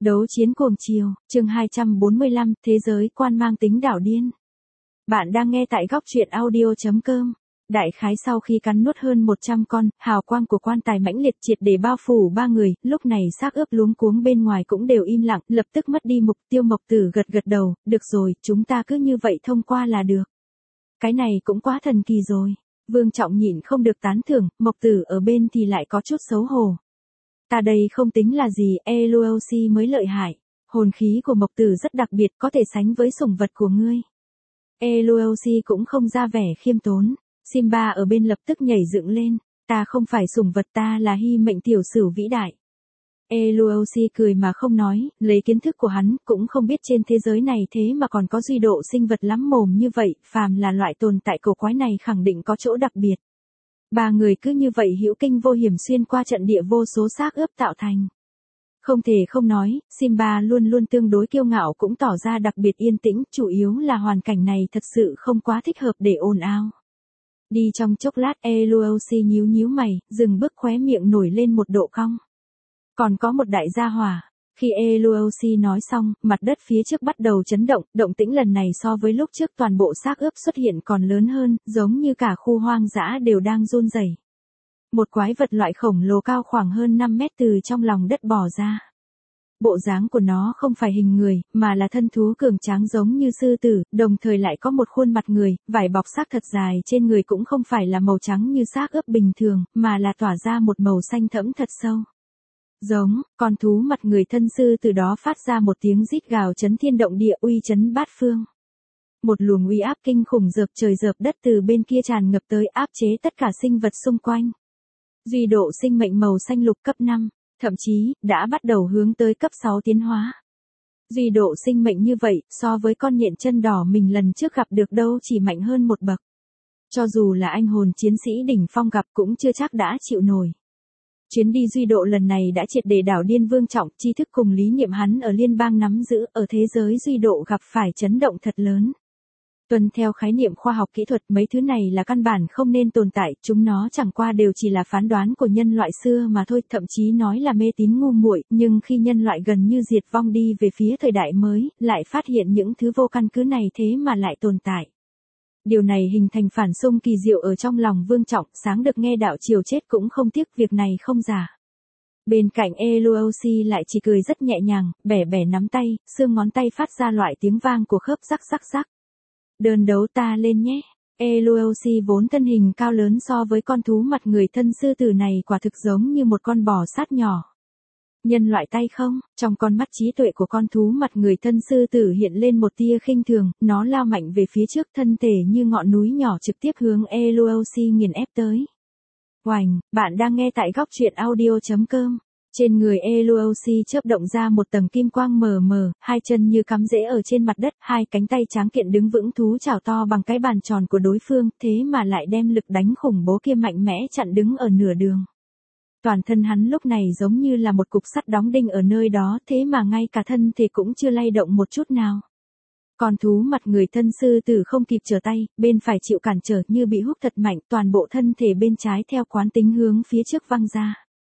Đấu chiến cuồng chiều, chương 245, thế giới quan mang tính đảo điên. Bạn đang nghe tại góc truyện audio.com. Đại khái sau khi cắn nuốt hơn 100 con, hào quang của quan tài mãnh liệt triệt để bao phủ ba người, lúc này xác ướp luống cuống bên ngoài cũng đều im lặng, lập tức mất đi mục tiêu. Mộc Tử gật gật đầu, được rồi, chúng ta cứ như vậy thông qua là được. Cái này cũng quá thần kỳ rồi. Vương Trọng nhịn không được tán thưởng, Mộc Tử ở bên thì lại có chút xấu hổ. Ta đây không tính là gì, Eluosi mới lợi hại. Hồn khí của Mộc Tử rất đặc biệt, có thể sánh với sủng vật của ngươi. Eluosi cũng không ra vẻ khiêm tốn. Simba ở bên lập tức nhảy dựng lên. Ta không phải sủng vật, ta là hy mệnh tiểu sử vĩ đại. Eluosi cười mà không nói, lấy kiến thức của hắn, cũng không biết trên thế giới này thế mà còn có duy độ sinh vật lắm mồm như vậy, phàm là loại tồn tại cổ quái này khẳng định có chỗ đặc biệt. Ba người cứ như vậy hữu kinh vô hiểm xuyên qua trận địa vô số xác ướp tạo thành. Không thể không nói, Simba luôn luôn tương đối kiêu ngạo cũng tỏ ra đặc biệt yên tĩnh, chủ yếu là hoàn cảnh này thật sự không quá thích hợp để ồn ào. Đi trong chốc lát Eluosi nhíu nhíu mày, dừng bước khóe miệng nổi lên một độ cong. Còn có một đại gia hỏa. Khi Eluosi nói xong, mặt đất phía trước bắt đầu chấn động, động tĩnh lần này so với lúc trước toàn bộ xác ướp xuất hiện còn lớn hơn, giống như cả khu hoang dã đều đang run rẩy. Một quái vật loại khổng lồ cao khoảng hơn 5 mét từ trong lòng đất bò ra. Bộ dáng của nó không phải hình người, mà là thân thú cường tráng giống như sư tử, đồng thời lại có một khuôn mặt người, vải bọc xác thật dài trên người cũng không phải là màu trắng như xác ướp bình thường, mà là tỏa ra một màu xanh thẫm thật sâu. Giống, con thú mặt người thân sư từ đó phát ra một tiếng rít gào chấn thiên động địa uy chấn bát phương. Một luồng uy áp kinh khủng dợp trời dợp đất từ bên kia tràn ngập tới áp chế tất cả sinh vật xung quanh. Duy độ sinh mệnh màu xanh lục cấp 5, thậm chí, đã bắt đầu hướng tới cấp 6 tiến hóa. Duy độ sinh mệnh như vậy, so với con nhện chân đỏ mình lần trước gặp được đâu chỉ mạnh hơn một bậc. Cho dù là anh hồn chiến sĩ đỉnh phong gặp cũng chưa chắc đã chịu nổi. Chuyến đi duy độ lần này đã triệt để đảo điên Vương Trọng, tri thức cùng lý niệm hắn ở liên bang nắm giữ, ở thế giới duy độ gặp phải chấn động thật lớn. Tuân theo khái niệm khoa học kỹ thuật, mấy thứ này là căn bản không nên tồn tại, chúng nó chẳng qua đều chỉ là phán đoán của nhân loại xưa mà thôi, thậm chí nói là mê tín ngu muội, nhưng khi nhân loại gần như diệt vong đi về phía thời đại mới, lại phát hiện những thứ vô căn cứ này thế mà lại tồn tại. Điều này hình thành phản xung kỳ diệu ở trong lòng Vương Trọng, sáng được nghe đạo chiều chết cũng không tiếc việc này không giả. Bên cạnh Eluosi lại chỉ cười rất nhẹ nhàng, bẻ bẻ nắm tay, xương ngón tay phát ra loại tiếng vang của khớp rắc rắc rắc. Đơn đấu ta lên nhé. Eluosi vốn thân hình cao lớn so với con thú mặt người thân sư tử này quả thực giống như một con bò sát nhỏ. Nhân loại tay không, trong con mắt trí tuệ của con thú mặt người thân sư tử hiện lên một tia khinh thường, nó lao mạnh về phía trước thân thể như ngọn núi nhỏ trực tiếp hướng Eluosi nghiền ép tới. Oành, bạn đang nghe tại góc truyện audio.com. Trên người Eluosi chớp động ra một tầng kim quang mờ mờ, hai chân như cắm rễ ở trên mặt đất, hai cánh tay tráng kiện đứng vững thú chảo to bằng cái bàn tròn của đối phương, thế mà lại đem lực đánh khủng bố kia mạnh mẽ chặn đứng ở nửa đường. Toàn thân hắn lúc này giống như là một cục sắt đóng đinh ở nơi đó, thế mà ngay cả thân thể cũng chưa lay động một chút nào. Còn thú mặt người thân sư tử không kịp trở tay, bên phải chịu cản trở như bị húc thật mạnh, toàn bộ thân thể bên trái theo quán tính hướng phía trước văng ra.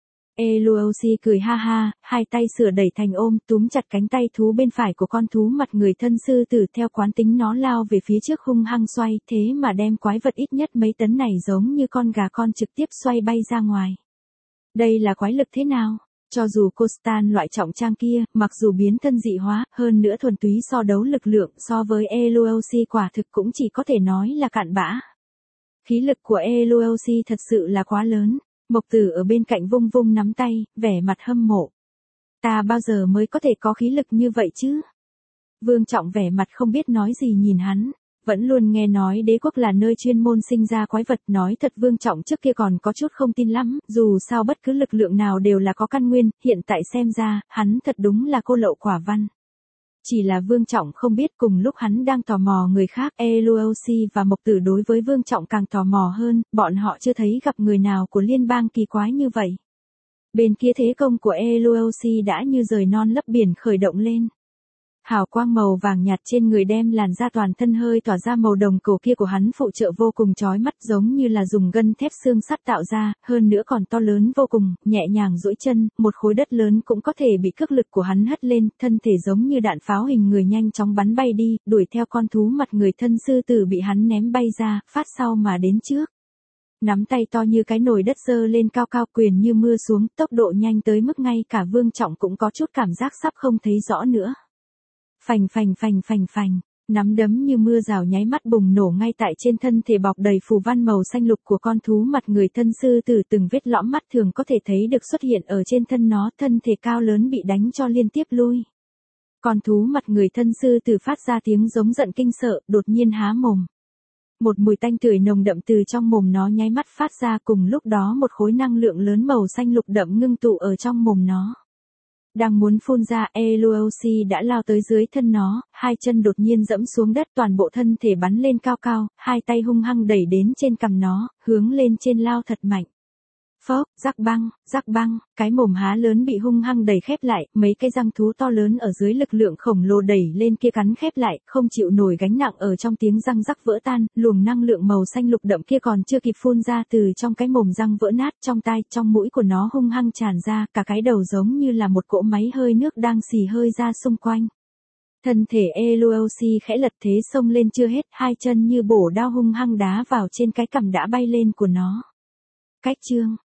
Eluosi cười ha ha, hai tay sửa đẩy thành ôm, túm chặt cánh tay thú bên phải của con thú mặt người thân sư tử, theo quán tính nó lao về phía trước hung hăng xoay, thế mà đem quái vật ít nhất mấy tấn này giống như con gà con trực tiếp xoay bay ra ngoài. Đây là quái lực thế nào? Cho dù Costan loại trọng trang kia, mặc dù biến thân dị hóa, hơn nữa thuần túy so đấu lực lượng so với Eluosi quả thực cũng chỉ có thể nói là cạn bã. Khí lực của Eluosi thật sự là quá lớn. Mộc Tử ở bên cạnh vung vung nắm tay, vẻ mặt hâm mộ. Ta bao giờ mới có thể có khí lực như vậy chứ? Vương Trọng vẻ mặt không biết nói gì nhìn hắn. Vẫn luôn nghe nói đế quốc là nơi chuyên môn sinh ra quái vật, nói thật Vương Trọng trước kia còn có chút không tin lắm, dù sao bất cứ lực lượng nào đều là có căn nguyên, hiện tại xem ra, hắn thật đúng là cô lậu quả văn. Chỉ là Vương Trọng không biết cùng lúc hắn đang tò mò người khác, Eluosi và Mộc Tử đối với Vương Trọng càng tò mò hơn, bọn họ chưa thấy gặp người nào của liên bang kỳ quái như vậy. Bên kia thế công của Eluosi đã như rời non lấp biển khởi động lên. Hào quang màu vàng nhạt trên người đem làn da toàn thân hơi tỏa ra màu đồng cổ kia của hắn phụ trợ vô cùng chói mắt, giống như là dùng gân thép xương sắt tạo ra, hơn nữa còn to lớn vô cùng, nhẹ nhàng duỗi chân, một khối đất lớn cũng có thể bị cước lực của hắn hất lên, thân thể giống như đạn pháo hình người nhanh chóng bắn bay đi, đuổi theo con thú mặt người thân sư tử bị hắn ném bay ra, phát sau mà đến trước. Nắm tay to như cái nồi đất giơ lên cao cao, quyền như mưa xuống, tốc độ nhanh tới mức ngay cả Vương Trọng cũng có chút cảm giác sắp không thấy rõ nữa. Phành phành phành phành phành, nắm đấm như mưa rào nháy mắt bùng nổ ngay tại trên thân thể bọc đầy phù văn màu xanh lục của con thú mặt người thân sư tử, từng vết lõm mắt thường có thể thấy được xuất hiện ở trên thân nó, thân thể cao lớn bị đánh cho liên tiếp lui. Con thú mặt người thân sư tử phát ra tiếng giống giận kinh sợ, đột nhiên há mồm. Một mùi tanh tưởi nồng đậm từ trong mồm nó nháy mắt phát ra, cùng lúc đó một khối năng lượng lớn màu xanh lục đậm ngưng tụ ở trong mồm nó. Đang muốn phun ra, Eluosi đã lao tới dưới thân nó, hai chân đột nhiên dẫm xuống đất, toàn bộ thân thể bắn lên cao cao, hai tay hung hăng đẩy đến trên cằm nó, hướng lên trên lao thật mạnh. Phốc, rắc băng, cái mồm há lớn bị hung hăng đẩy khép lại, mấy cái răng thú to lớn ở dưới lực lượng khổng lồ đẩy lên kia cắn khép lại, không chịu nổi gánh nặng, ở trong tiếng răng rắc vỡ tan, luồng năng lượng màu xanh lục đậm kia còn chưa kịp phun ra từ trong cái mồm răng vỡ nát, trong tai, trong mũi của nó hung hăng tràn ra, cả cái đầu giống như là một cỗ máy hơi nước đang xì hơi ra xung quanh. Thân thể Eluosi khẽ lật thế xông lên chưa hết, hai chân như bổ đao hung hăng đá vào trên cái cằm đã bay lên của nó. Cách chương